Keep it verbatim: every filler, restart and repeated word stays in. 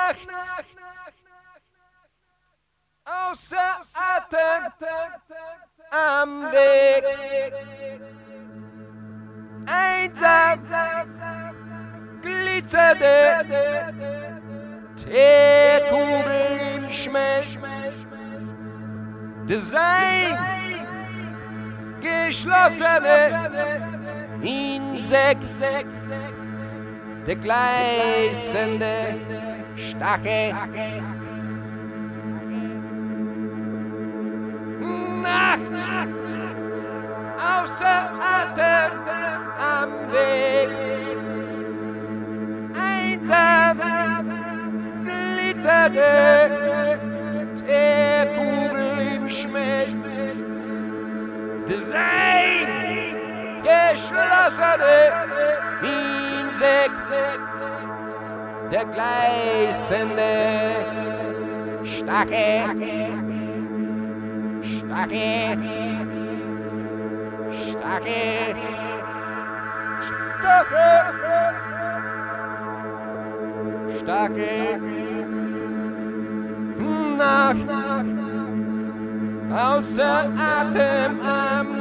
Nacht, außer Atem am Weg, einsam glitzernde Teekugel im Schmelz, Design geschlossene Insekt, der gleißende Stachel. Nacht, außer Atem am Weg, einsam glitzernde Teekugel im Schmelz, Design geschlossene Insekt, der gleißende Stachel, Stachel, Stachel, Stachel, Stachel, Nacht, außer Atem am